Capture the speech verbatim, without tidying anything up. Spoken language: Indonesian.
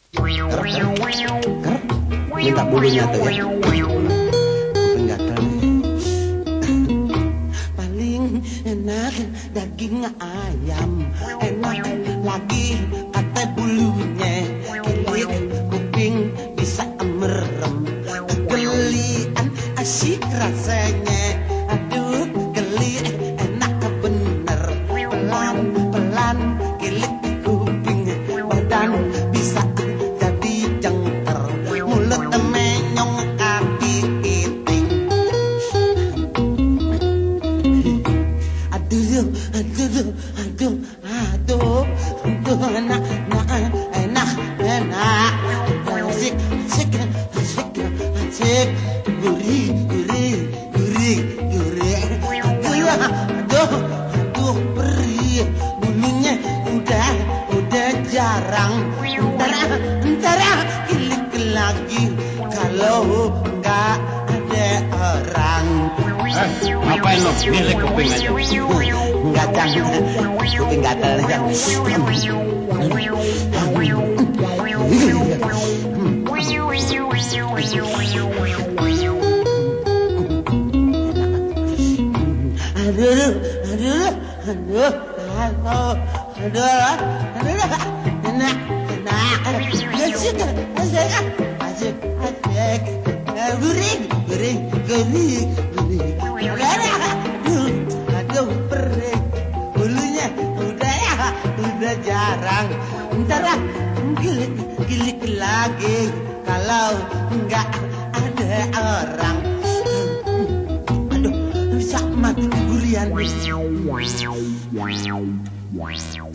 Ker, ker, ker. Minta bulunya tuh ya. Kuping gatel nih. Paling enak daging ayam, enak lagi kata bulunya. Kilik kuping bisa merem, kegelian asyik rasanya. Aduh geli enak bener, pelan pelan kilik kuping, badan bisa jadi jengker, mulut menyong kaki iting. Aduh aduh aduh aduh aduh enak enak enak enak asik asik asik asik gurih gurih gurih gurih. Aduh aduh aduh perih, bulunya udah udah jarang. Ntar ntar kilik lagi kalau nggak ada orang. Eh, ngapain lo? Lirik kuping aja. Nggak jangan kuping gatel ya. Aduh, aduh, aduh, aduh, aduh, aduh, enak, enak, asik, asik, asik, asik, gurih, gurih, gurih, gurih, aduh, aduh, perih, bulunya udah ya, udah jarang, ntar gilik, gilik lagi kalau nggak ada orang. Aduh, bisa mati kegurian.